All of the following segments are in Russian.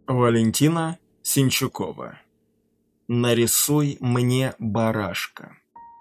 Валентина Синчукова. Нарисуй мне барашка.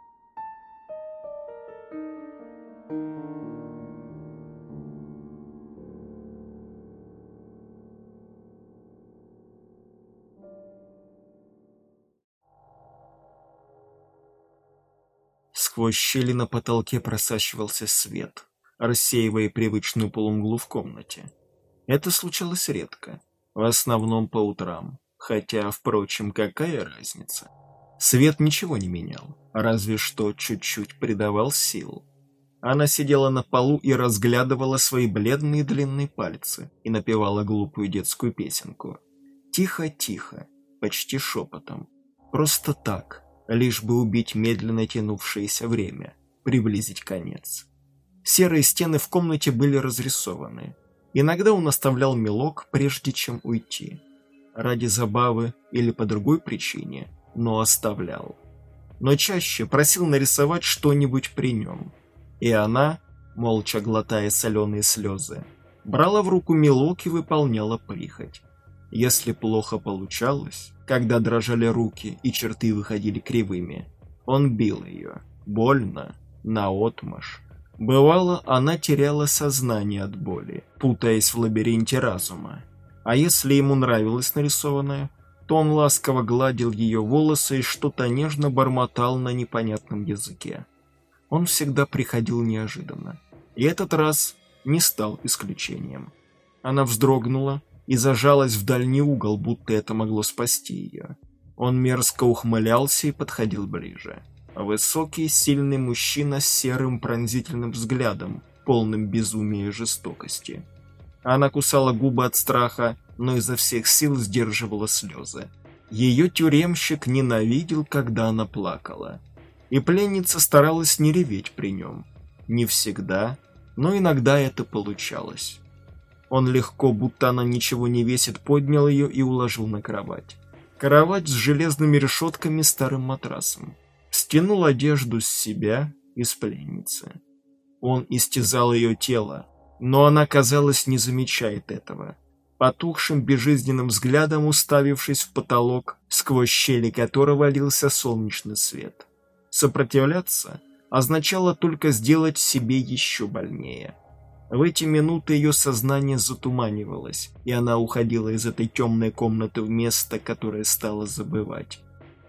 Сквозь щели на потолке просачивался свет, рассеивая привычную полумглу в комнате. Это случалось редко, в основном по утрам, хотя, впрочем, какая разница? Свет ничего не менял, разве что чуть-чуть придавал сил. Она сидела на полу и разглядывала свои бледные длинные пальцы и напевала глупую детскую песенку. Тихо-тихо, почти шепотом. Просто так, лишь бы убить медленно тянувшееся время, приблизить конец. Серые стены в комнате были разрисованы. Иногда он оставлял мелок, прежде чем уйти. Ради забавы или по другой причине, но оставлял. Но чаще просил нарисовать что-нибудь при нем. И она, молча глотая соленые слезы, брала в руку мелок и выполняла прихоть. Если плохо получалось, когда дрожали руки и черты выходили кривыми, он бил ее, больно, наотмашь. Бывало, она теряла сознание от боли, путаясь в лабиринте разума. А если ему нравилось нарисованное, то он ласково гладил ее волосы и что-то нежно бормотал на непонятном языке. Он всегда приходил неожиданно, и этот раз не стал исключением. Она вздрогнула и зажалась в дальний угол, будто это могло спасти ее. Он мерзко ухмылялся и подходил ближе. Высокий, сильный мужчина с серым пронзительным взглядом, полным безумия и жестокости. Она кусала губы от страха, но изо всех сил сдерживала слезы. Ее тюремщик ненавидел, когда она плакала. И пленница старалась не реветь при нем. Не всегда, но иногда это получалось. Он легко, будто она ничего не весит, поднял ее и уложил на кровать. Кровать с железными решетками, старым матрасом. Стянул одежду с себя и с пленницы. Он истязал ее тело, но она, казалось, не замечает этого. Потухшим безжизненным взглядом уставившись в потолок, сквозь щели которого лился солнечный свет. Сопротивляться означало только сделать себе еще больнее. В эти минуты ее сознание затуманивалось, и она уходила из этой темной комнаты в место, которое стала забывать.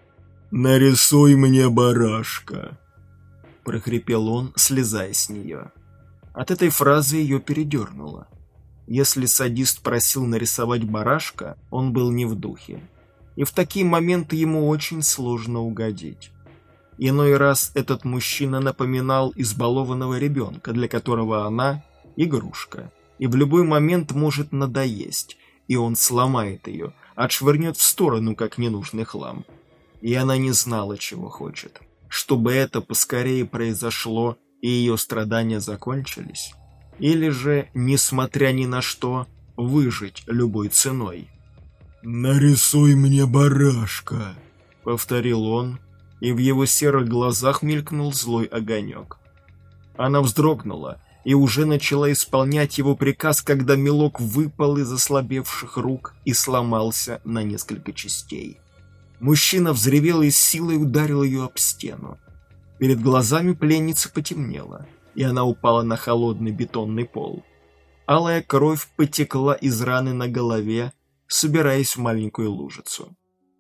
«Нарисуй мне барашка!» — прохрипел он, слезая с нее. От этой фразы ее передернуло. Если садист просил нарисовать барашка, он был не в духе. И в такие моменты ему очень сложно угодить. Иной раз этот мужчина напоминал избалованного ребенка, для которого она — игрушка, и в любой момент может надоесть, и он сломает ее, отшвырнет в сторону, как ненужный хлам. И она не знала, чего хочет. Чтобы это поскорее произошло, и ее страдания закончились. Или же, несмотря ни на что, выжить любой ценой. «Нарисуй мне барашка», — повторил он, и в его серых глазах мелькнул злой огонек. Она вздрогнула и уже начала исполнять его приказ, когда мелок выпал из ослабевших рук и сломался на несколько частей. Мужчина взревел и с силой ударил ее об стену. Перед глазами пленницы потемнело, и она упала на холодный бетонный пол. Алая кровь потекла из раны на голове, собираясь в маленькую лужицу.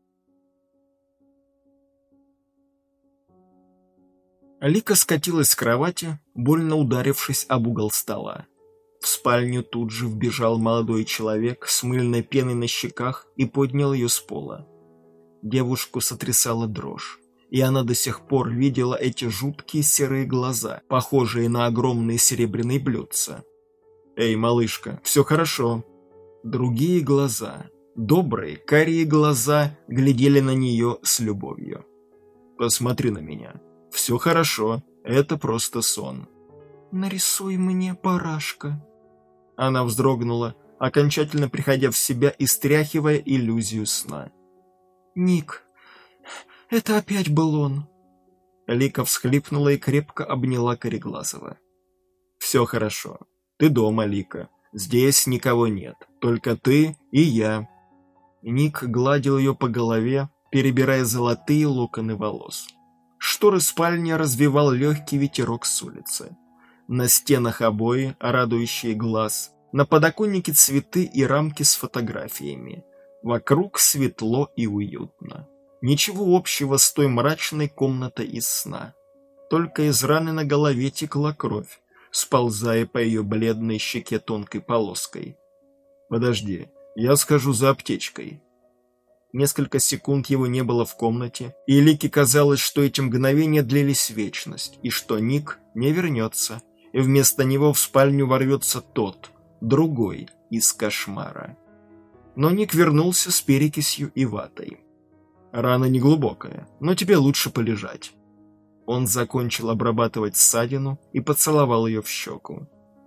Лика скатилась с кровати, больно ударившись об угол стола. В спальню тут же вбежал молодой человек с мыльной пеной на щеках и поднял ее с пола. Девушку сотрясала дрожь, и она до сих пор видела эти жуткие серые глаза, похожие на огромные серебряные блюдца. «Эй, малышка, все хорошо». Другие глаза, добрые, карие глаза, глядели на нее с любовью. «Посмотри на меня. Все хорошо, это просто сон». «Нарисуй мне барашка». Она вздрогнула, окончательно приходя в себя и стряхивая иллюзию сна. «Ник, это опять был он». Лика всхлипнула и крепко обняла Кореглазова. «Все хорошо. Ты дома, Лика. Здесь никого нет. Только ты и я». Ник гладил ее по голове, перебирая золотые локоны волос. Шторы спальни развевал легкий ветерок с улицы. На стенах обои, радующие глаз, на подоконнике цветы и рамки с фотографиями. Вокруг светло и уютно. Ничего общего с той мрачной комнатой из сна. Только из раны на голове текла кровь, сползая по ее бледной щеке тонкой полоской. «Подожди, я схожу за аптечкой». Несколько секунд его не было в комнате, и Лике казалось, что эти мгновения длились вечность, и что Ник не вернется, и вместо него в спальню ворвется тот, другой из кошмара. Но Ник вернулся с перекисью и ватой. «Рана неглубокая, но тебе лучше полежать». Он закончил обрабатывать ссадину и поцеловал ее в щеку.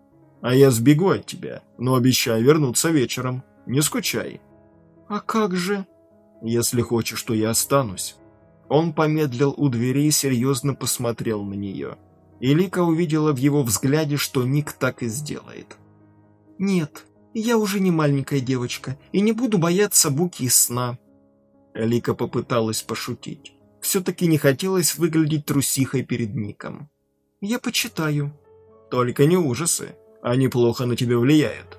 «А я сбегу от тебя, но обещаю вернуться вечером. Не скучай». «А как же?» «Если хочешь, что я останусь». Он помедлил у двери и серьезно посмотрел на нее. И Лика увидела в его взгляде, что Ник так и сделает. «Нет, я уже не маленькая девочка и не буду бояться буки из сна». Лика попыталась пошутить. Все-таки не хотелось выглядеть трусихой перед Ником. «Я почитаю». «Только не ужасы, они плохо на тебя влияют».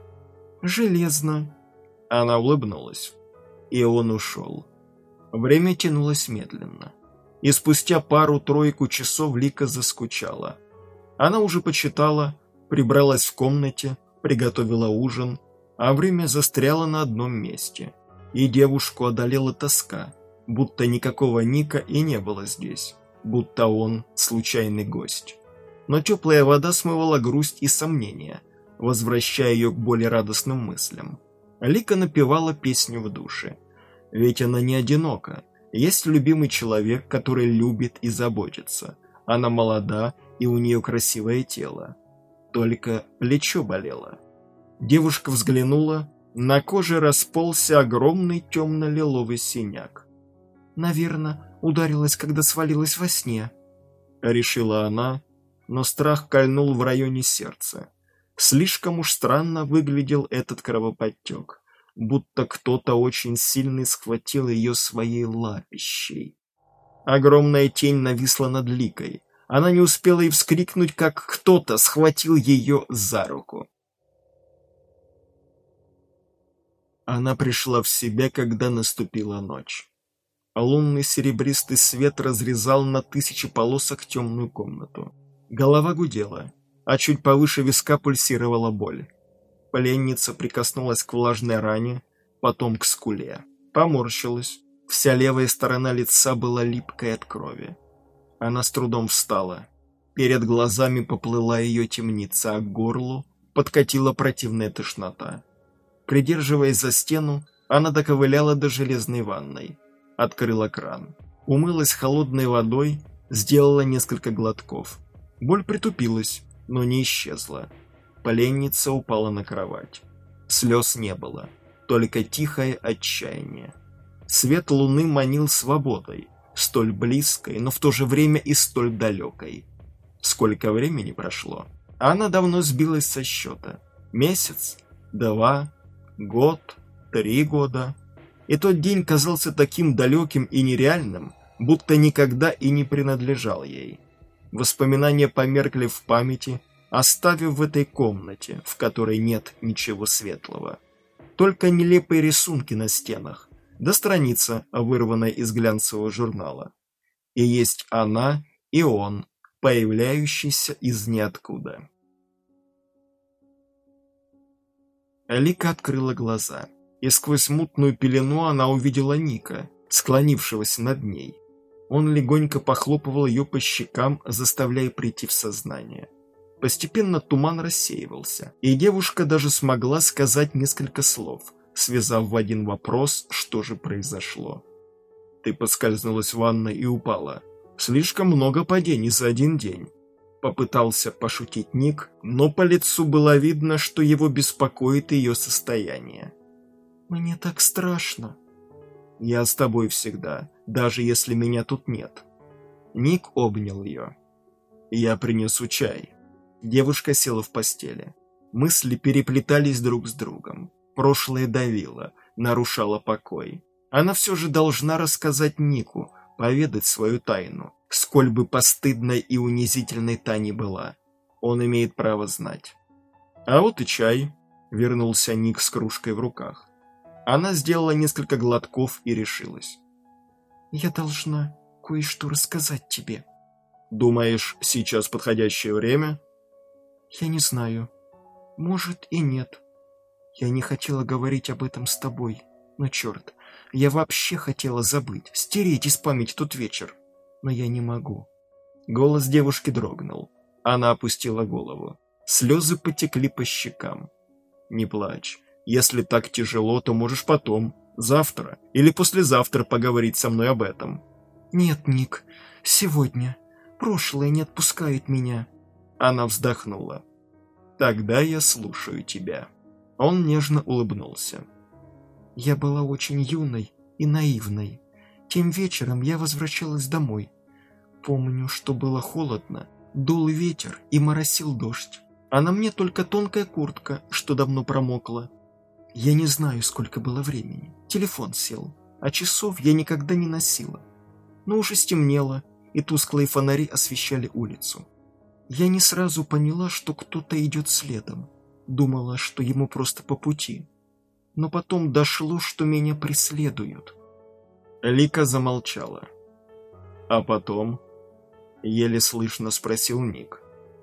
«Железно». Она улыбнулась. И он ушел. Время тянулось медленно. И спустя пару-тройку часов Лика заскучала. Она уже почитала, прибралась в комнате, приготовила ужин, а время застряло на одном месте. И девушку одолела тоска, будто никакого Ника и не было здесь, будто он случайный гость. Но теплая вода смывала грусть и сомнения, возвращая ее к более радостным мыслям. Лика напевала песню в душе. Ведь она не одинока. Есть любимый человек, который любит и заботится. Она молода, и у нее красивое тело. Только плечо болело. Девушка взглянула, на коже расползся огромный темно-лиловый синяк. «Наверное, ударилась, когда свалилась во сне», — решила она, но страх кольнул в районе сердца. Слишком уж странно выглядел этот кровоподтек, будто кто-то очень сильный схватил ее своей лапищей. Огромная тень нависла над Ликой. Она не успела и вскрикнуть, как кто-то схватил ее за руку. Она пришла в себя, когда наступила ночь. Лунный серебристый свет разрезал на 1000 полосок темную комнату. Голова гудела, а чуть повыше виска пульсировала боль. Пленница прикоснулась к влажной ране, потом к скуле. Поморщилась. Вся левая сторона лица была липкой от крови. Она с трудом встала. Перед глазами поплыла ее темница, а к горлу подкатила противная тошнота. Придерживаясь за стену, она доковыляла до железной ванной. Открыла кран. Умылась холодной водой, сделала несколько глотков. Боль притупилась, но не исчезла. Пленница упала на кровать. Слез не было, только тихое отчаяние. Свет луны манил свободой, столь близкой, но в то же время и столь далекой. Сколько времени прошло? Она давно сбилась со счета. Месяц, 2, год, 3 года. И тот день казался таким далеким и нереальным, будто никогда и не принадлежал ей. Воспоминания померкли в памяти, оставив в этой комнате, в которой нет ничего светлого. Только нелепые рисунки на стенах, да страница, вырванная из глянцевого журнала. И есть она и он, появляющийся из ниоткуда. Лика открыла глаза, и сквозь мутную пелену она увидела Ника, склонившегося над ней. Он легонько похлопывал ее по щекам, заставляя прийти в сознание. Постепенно туман рассеивался, и девушка даже смогла сказать несколько слов, связав в один вопрос, что же произошло. «Ты поскользнулась в ванной и упала. Слишком много падений за один день». Попытался пошутить Ник, но по лицу было видно, что его беспокоит ее состояние. «Мне так страшно». «Я с тобой всегда, даже если меня тут нет». Ник обнял ее. «Я принесу чай». Девушка села в постели. Мысли переплетались друг с другом. Прошлое давило, нарушало покой. Она все же должна рассказать Нику, поведать свою тайну, сколь бы постыдной и унизительной та ни была. Он имеет право знать. «А вот и чай», — вернулся Ник с кружкой в руках. Она сделала несколько глотков и решилась. «Я должна кое-что рассказать тебе». «Думаешь, сейчас подходящее время?» «Я не знаю. Может и нет. Я не хотела говорить об этом с тобой. Но черт, я вообще хотела забыть, стереть из памяти тот вечер. Но я не могу». Голос девушки дрогнул. Она опустила голову. Слезы потекли по щекам. «Не плачь. Если так тяжело, то можешь потом, завтра или послезавтра поговорить со мной об этом». «Нет, Ник, сегодня. Прошлое не отпускает меня». Она вздохнула. «Тогда я слушаю тебя». Он нежно улыбнулся. «Я была очень юной и наивной. Тем вечером я возвращалась домой. Помню, что было холодно, дул ветер и моросил дождь. А на мне только тонкая куртка, что давно промокла. Я не знаю, сколько было времени. Телефон сел, а часов я никогда не носила. Но уже стемнело, и тусклые фонари освещали улицу. Я не сразу поняла, что кто-то идет следом. Думала, что ему просто по пути. Но потом дошло, что меня преследуют». Лика замолчала. «А потом?» — еле слышно спросил Ник.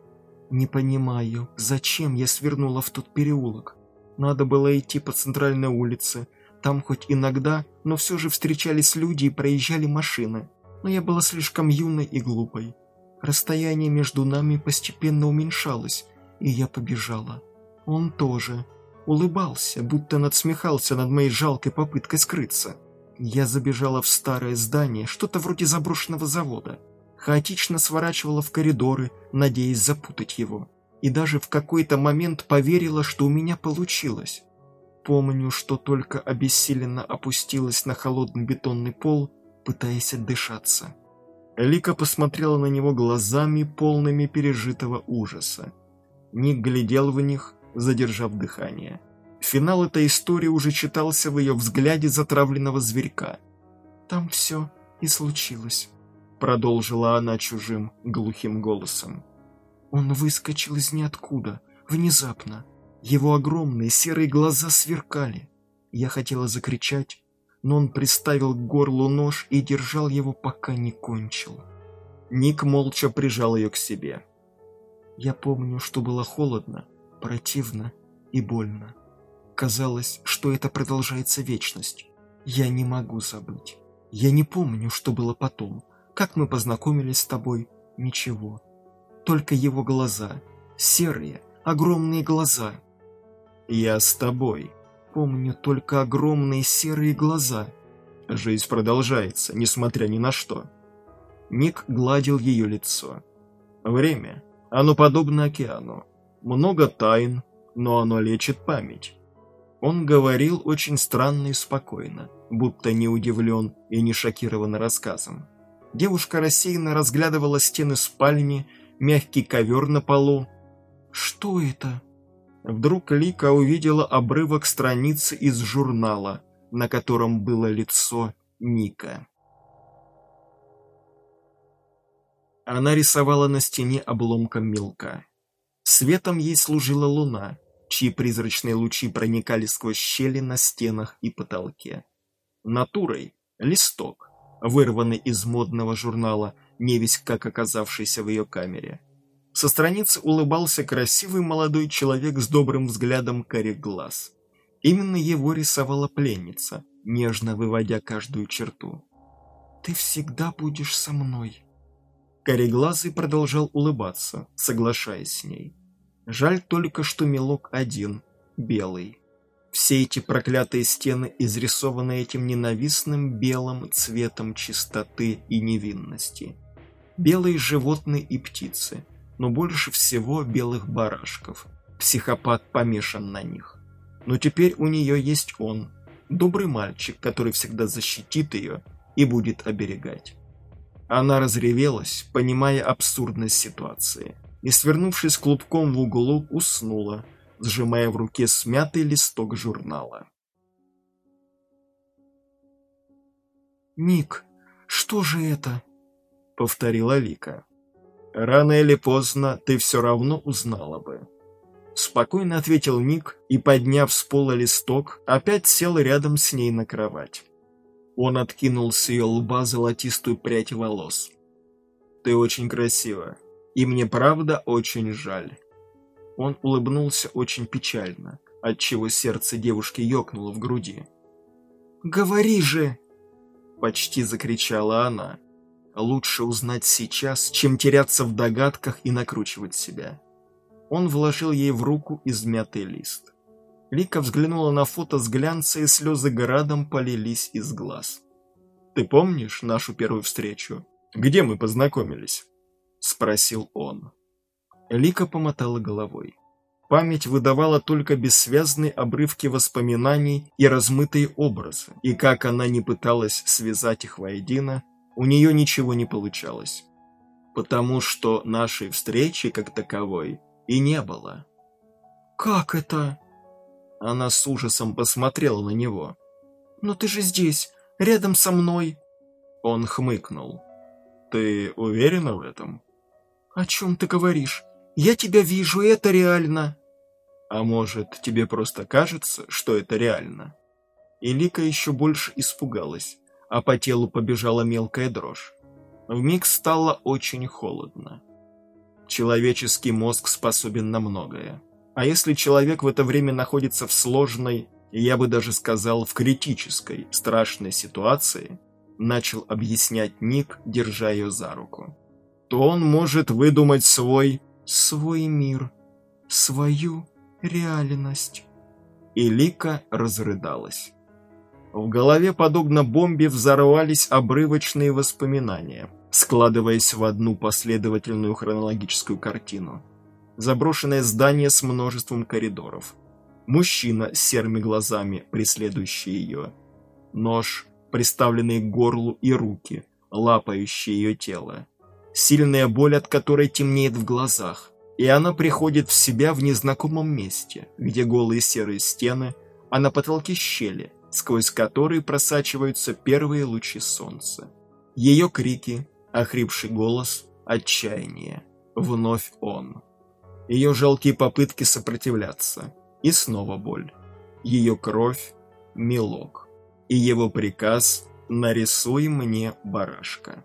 «Не понимаю, зачем я свернула в тот переулок. Надо было идти по центральной улице. Там хоть иногда, но все же встречались люди и проезжали машины. Но я была слишком юной и глупой. Расстояние между нами постепенно уменьшалось, и я побежала. Он тоже. Улыбался, будто надсмехался над моей жалкой попыткой скрыться. Я забежала в старое здание, что-то вроде заброшенного завода. Хаотично сворачивала в коридоры, надеясь запутать его. И даже в какой-то момент поверила, что у меня получилось. Помню, что только обессиленно опустилась на холодный бетонный пол, пытаясь отдышаться». Лика посмотрела на него глазами, полными пережитого ужаса. Ник глядел в них, задержав дыхание. Финал этой истории уже читался в ее взгляде затравленного зверька. «Там все и случилось», — продолжила она чужим, глухим голосом. «Он выскочил из ниоткуда, внезапно. Его огромные серые глаза сверкали. Я хотела закричать, но он приставил к горлу нож и держал его, пока не кончил». Ник молча прижал ее к себе. «Я помню, что было холодно, противно и больно. Казалось, что это продолжается вечность. Я не могу забыть. Я не помню, что было потом. Как мы познакомились с тобой? Ничего. Только его глаза. Серые, огромные глаза. Я с тобой. Помню только огромные серые глаза. Жизнь продолжается, несмотря ни на что». Ник гладил ее лицо. «Время. Оно подобно океану. Много тайн, но оно лечит память». Он говорил очень странно и спокойно, будто не удивлен и не шокирован рассказом. Девушка рассеянно разглядывала стены спальни, мягкий ковер на полу. «Что это?» Вдруг Лика увидела обрывок страницы из журнала, на котором было лицо Ника. Она рисовала на стене обломком мелка. Светом ей служила луна, чьи призрачные лучи проникали сквозь щели на стенах и потолке. Натурой — листок, вырванный из модного журнала, невесть как оказавшийся в ее камере. Со страницы улыбался красивый молодой человек с добрым взглядом карих глаз. Именно его рисовала пленница, нежно выводя каждую черту. «Ты всегда будешь со мной». Кареглазый продолжал улыбаться, соглашаясь с ней. Жаль только, что мелок один, белый. Все эти проклятые стены изрисованы этим ненавистным белым цветом чистоты и невинности. Белые животные и птицы, но больше всего белых барашков. Психопат помешан на них. Но теперь у нее есть он, добрый мальчик, который всегда защитит ее и будет оберегать. Она разревелась, понимая абсурдность ситуации, и, свернувшись клубком в углу, уснула, сжимая в руке смятый листок журнала. «Ник, что же это?» — повторила Лика. «Рано или поздно ты все равно узнала бы». Спокойно ответил Ник и, подняв с пола листок, опять сел рядом с ней на кровать. Он откинул с ее лба золотистую прядь волос. «Ты очень красива, и мне правда очень жаль». Он улыбнулся очень печально, отчего сердце девушки ёкнуло в груди. «Говори же!» — почти закричала она. «Лучше узнать сейчас, чем теряться в догадках и накручивать себя». Он вложил ей в руку измятый лист. Лика взглянула на фото с глянца, и слезы градом полились из глаз. «Ты помнишь нашу первую встречу? Где мы познакомились?» — спросил он. Лика помотала головой. Память выдавала только бессвязные обрывки воспоминаний и размытые образы, и как она ни пыталась связать их воедино, у нее ничего не получалось. Потому что нашей встречи, как таковой, и не было. «Как это?» Она с ужасом посмотрела на него. «Но ты же здесь, рядом со мной!» Он хмыкнул. «Ты уверена в этом?» «О чем ты говоришь? Я тебя вижу, и это реально!» «А может, тебе просто кажется, что это реально?» И Лика еще больше испугалась, а по телу побежала мелкая дрожь. Вмиг стало очень холодно. Человеческий мозг способен на многое. А если человек в это время находится в сложной, я бы даже сказал, в критической, страшной ситуации, начал объяснять Ник, держа ее за руку, то он может выдумать свой мир, свою реальность. И Лика разрыдалась. В голове, подобно бомбе, взорвались обрывочные воспоминания, складываясь в одну последовательную хронологическую картину. Заброшенное здание с множеством коридоров. Мужчина с серыми глазами, преследующий ее. Нож, приставленный к горлу, и руки, лапающие ее тело. Сильная боль, от которой темнеет в глазах. И она приходит в себя в незнакомом месте, где голые серые стены, а на потолке щели, сквозь которые просачиваются первые лучи солнца. Ее крики, охрипший голос, отчаяние. Вновь он. Ее жалкие попытки сопротивляться. И снова боль. Ее кровь, мелок. И его приказ «нарисуй мне барашка».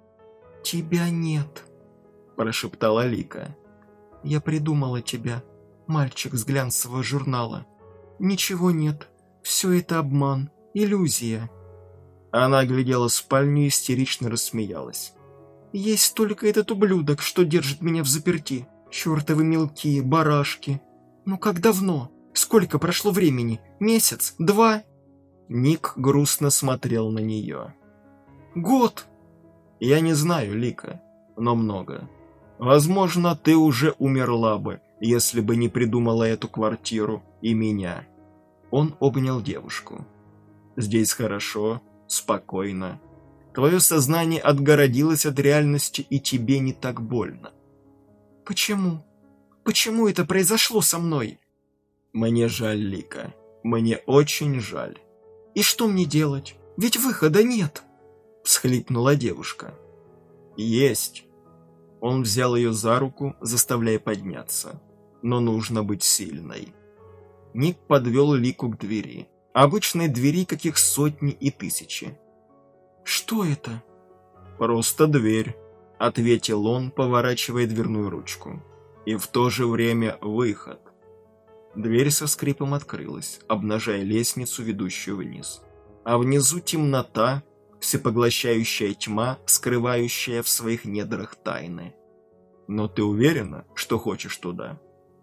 «Тебя нет», – прошептала Лика. «Я придумала тебя, мальчик с глянцевого журнала. Ничего нет, все это обман, иллюзия». Она оглядела спальню и истерично рассмеялась. «Есть только этот ублюдок, что держит меня взаперти. Чертовы мелкие барашки. Ну как давно? Сколько прошло времени? Месяц? 2?» Ник грустно смотрел на нее. «Год!» «Я не знаю, Лика, но много. Возможно, ты уже умерла бы, если бы не придумала эту квартиру и меня». Он обнял девушку. «Здесь хорошо, спокойно. Твое сознание отгородилось от реальности, и тебе не так больно». «Почему? Почему это произошло со мной?» «Мне жаль, Лика. Мне очень жаль». «И что мне делать? Ведь выхода нет!» — всхлипнула девушка. «Есть». Он взял ее за руку, заставляя подняться. Но нужно быть сильной. Ник подвел Лику к двери. Обычной двери, каких сотни и тысячи. «Что это?» «Просто дверь», — ответил он, поворачивая дверную ручку. «И в то же время выход». Дверь со скрипом открылась, обнажая лестницу, ведущую вниз. А внизу темнота, всепоглощающая тьма, скрывающая в своих недрах тайны. «Но ты уверена, что хочешь туда?»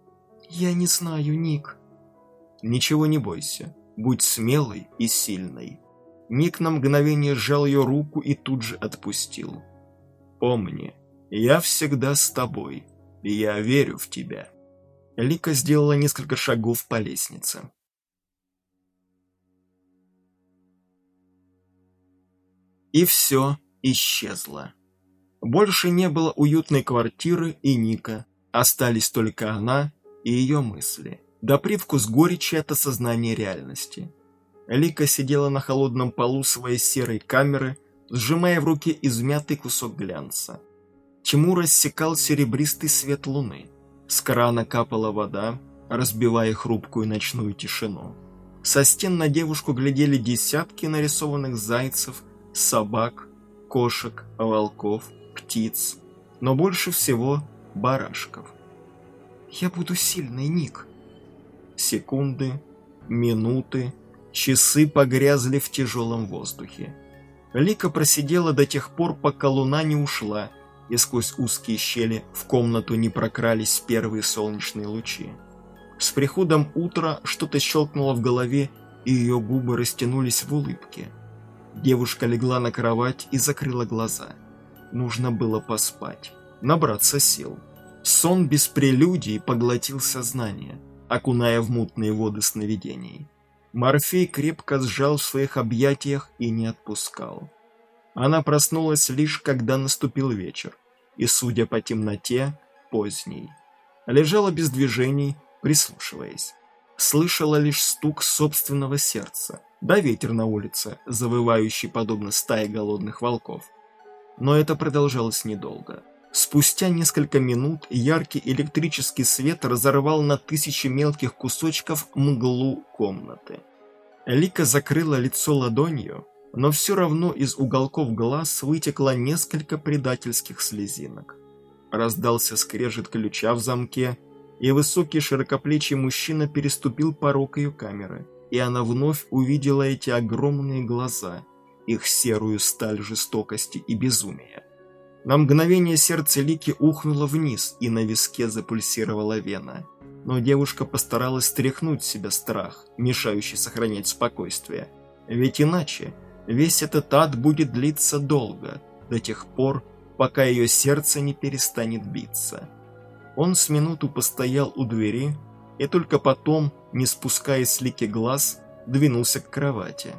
«Я не знаю, Ник». «Ничего не бойся, будь смелой и сильной». Ник на мгновение сжал ее руку и тут же отпустил. «Помни, я всегда с тобой, и я верю в тебя». Лика сделала несколько шагов по лестнице. И все исчезло. Больше не было уютной квартиры и Ника. Остались только она и ее мысли, да привкус горечи от осознания реальности. Лика сидела на холодном полу своей серой камеры, сжимая в руке измятый кусок глянца. Тьму рассекал серебристый свет луны. С крана капала вода, разбивая хрупкую ночную тишину. Со стен на девушку глядели десятки нарисованных зайцев, собак, кошек, волков, птиц, но больше всего барашков. «Я буду сильной, Ник». Секунды, минуты, часы погрязли в тяжелом воздухе. Лика просидела до тех пор, пока луна не ушла, и сквозь узкие щели в комнату не прокрались первые солнечные лучи. С приходом утра что-то щелкнуло в голове, и ее губы растянулись в улыбке. Девушка легла на кровать и закрыла глаза. Нужно было поспать, набраться сил. Сон без прелюдий поглотил сознание, окуная в мутные воды сновидений. Морфей крепко сжал в своих объятиях и не отпускал. Она проснулась лишь когда наступил вечер, и, судя по темноте, поздний. Лежала без движений, прислушиваясь. Слышала лишь стук собственного сердца, да ветер на улице, завывающий подобно стае голодных волков. Но это продолжалось недолго. Спустя несколько минут яркий электрический свет разорвал на тысячи мелких кусочков мглу комнаты. Лика закрыла лицо ладонью, но все равно из уголков глаз вытекло несколько предательских слезинок. Раздался скрежет ключа в замке, и высокий широкоплечий мужчина переступил порог ее камеры, и она вновь увидела эти огромные глаза, их серую сталь жестокости и безумия. На мгновение сердце Лики ухнуло вниз, и на виске запульсировала вена. Но девушка постаралась стряхнуть с себя страх, мешающий сохранять спокойствие. Ведь иначе весь этот ад будет длиться долго, до тех пор, пока ее сердце не перестанет биться. Он с минуту постоял у двери, и только потом, не спуская с Лики глаз, двинулся к кровати.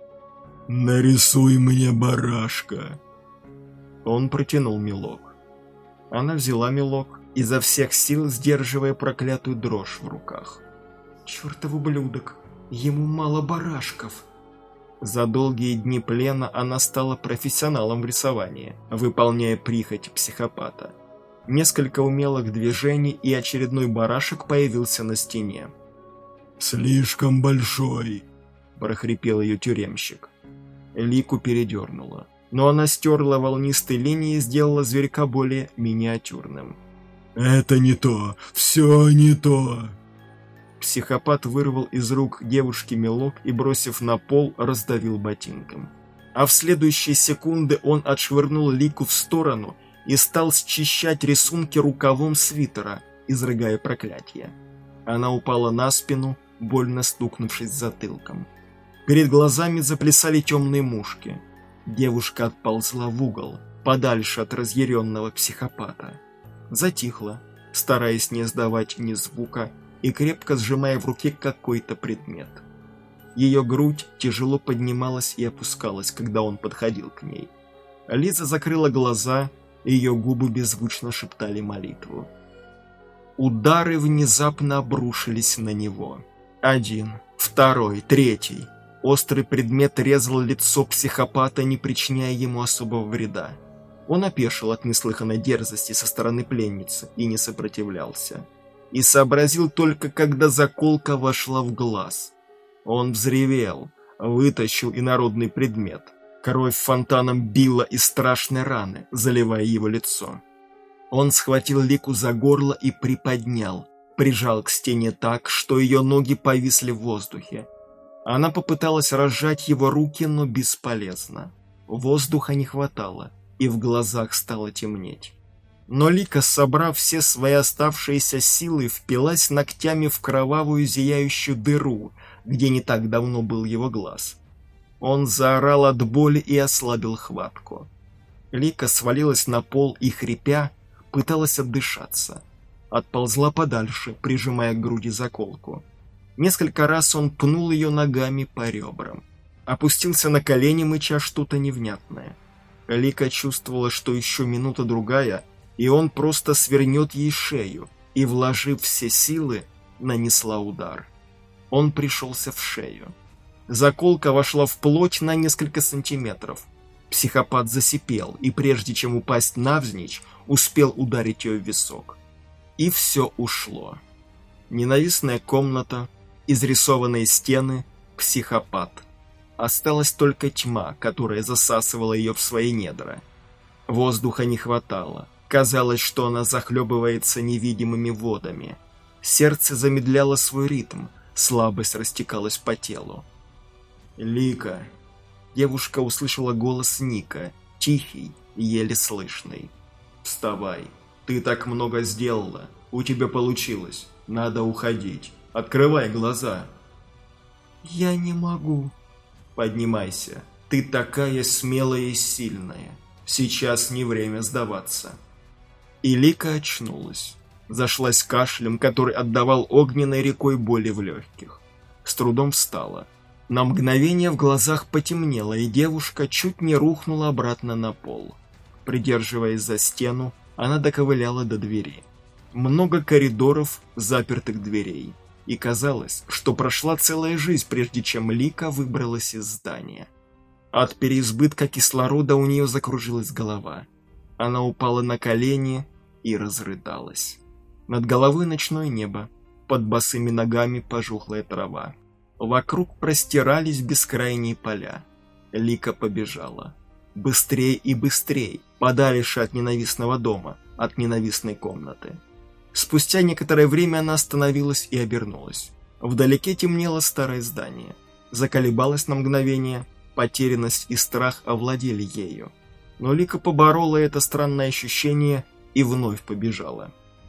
«Нарисуй мне барашка!» Он протянул мелок. Она взяла мелок, изо всех сил сдерживая проклятую дрожь в руках. «Чертов ублюдок! Ему мало барашков!» За долгие дни плена она стала профессионалом в рисовании, выполняя прихоть психопата. Несколько умелых движений, и очередной барашек появился на стене. «Слишком большой!» – прохрипел ее тюремщик. Лику передернуло, но она стерла волнистые линии и сделала зверька более миниатюрным. «Это не то! Все не то!» Психопат вырвал из рук девушки мелок и, бросив на пол, раздавил ботинком. А в следующие секунды он отшвырнул Лику в сторону и стал счищать рисунки рукавом свитера, изрыгая проклятие. Она упала на спину, больно стукнувшись затылком. Перед глазами заплясали темные мушки. Девушка отползла в угол, подальше от разъяренного психопата. Затихла, стараясь не издавать ни звука и крепко сжимая в руке какой-то предмет. Ее грудь тяжело поднималась и опускалась, когда он подходил к ней. Лиза закрыла глаза, и ее губы беззвучно шептали молитву. Удары внезапно обрушились на него. Один, второй, третий. Острый предмет резал лицо психопата, не причиняя ему особого вреда. Он опешил от неслыханной дерзости со стороны пленницы и не сопротивлялся. И сообразил только, когда заколка вошла в глаз. Он взревел, вытащил инородный предмет. Кровь фонтаном била из страшной раны, заливая его лицо. Он схватил Лику за горло и приподнял, прижал к стене так, что ее ноги повисли в воздухе. Она попыталась разжать его руки, но бесполезно. Воздуха не хватало, и в глазах стало темнеть. Но Лика, собрав все свои оставшиеся силы, впилась ногтями в кровавую зияющую дыру, где не так давно был его глаз. Он заорал от боли и ослабил хватку. Лика свалилась на пол и, хрипя, пыталась отдышаться. Отползла подальше, прижимая к груди заколку. Несколько раз он пнул ее ногами по ребрам. Опустился на колени, мыча что-то невнятное. Лика чувствовала, что еще минута-другая, и он просто свернет ей шею, и, вложив все силы, нанесла удар. Он пришелся в шею. Заколка вошла в плоть на несколько сантиметров. Психопат засипел, и прежде чем упасть навзничь, успел ударить ее в висок. И все ушло. Ненавистная комната, изрисованные стены, психопат. Осталась только тьма, которая засасывала ее в свои недра. Воздуха не хватало. Казалось, что она захлебывается невидимыми водами. Сердце замедляло свой ритм, слабость растекалась по телу. «Лика!» Девушка услышала голос Ника, тихий, еле слышный. «Вставай! Ты так много сделала! У тебя получилось! Надо уходить! Открывай глаза!» «Я не могу!» «Поднимайся! Ты такая смелая и сильная! Сейчас не время сдаваться!» И Лика очнулась. Зашлась кашлем, который отдавал огненной рекой боли в легких. С трудом встала. На мгновение в глазах потемнело, и девушка чуть не рухнула обратно на пол. Придерживаясь за стену, она доковыляла до двери. Много коридоров, запертых дверей. И казалось, что прошла целая жизнь, прежде чем Лика выбралась из здания. От переизбытка кислорода у нее закружилась голова. Она упала на колени и разрыдалась. Над головой ночное небо, под босыми ногами пожухлая трава. Вокруг простирались бескрайние поля. Лика побежала. Быстрей и быстрей, подальше от ненавистного дома, от ненавистной комнаты. Спустя некоторое время она остановилась и обернулась. Вдалеке темнело старое здание. Заколебалась на мгновение, потерянность и страх овладели ею. Но Лика поборола это странное ощущение и вновь побежала.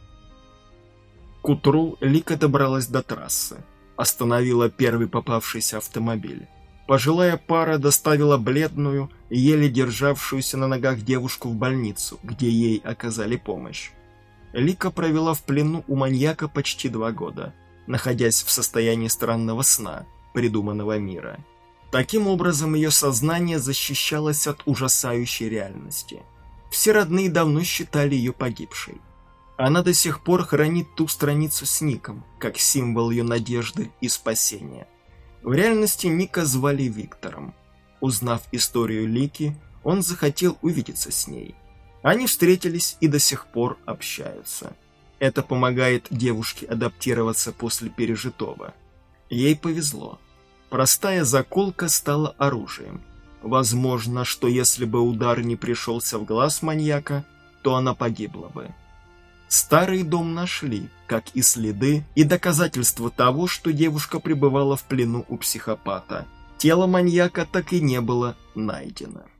К утру Лика добралась до трассы. Остановила первый попавшийся автомобиль. Пожилая пара доставила бледную, еле державшуюся на ногах девушку в больницу, где ей оказали помощь. Лика провела в плену у маньяка почти 2 года, находясь в состоянии странного сна, придуманного мира. Таким образом, ее сознание защищалось от ужасающей реальности. Все родные давно считали ее погибшей. Она до сих пор хранит ту страницу с Ником, как символ ее надежды и спасения. В реальности Ника звали Виктором. Узнав историю Лики, он захотел увидеться с ней. Они встретились и до сих пор общаются. Это помогает девушке адаптироваться после пережитого. Ей повезло. Простая заколка стала оружием. Возможно, что если бы удар не пришелся в глаз маньяка, то она погибла бы. Старый дом нашли, как и следы, и доказательства того, что девушка пребывала в плену у психопата. Тело маньяка так и не было найдено.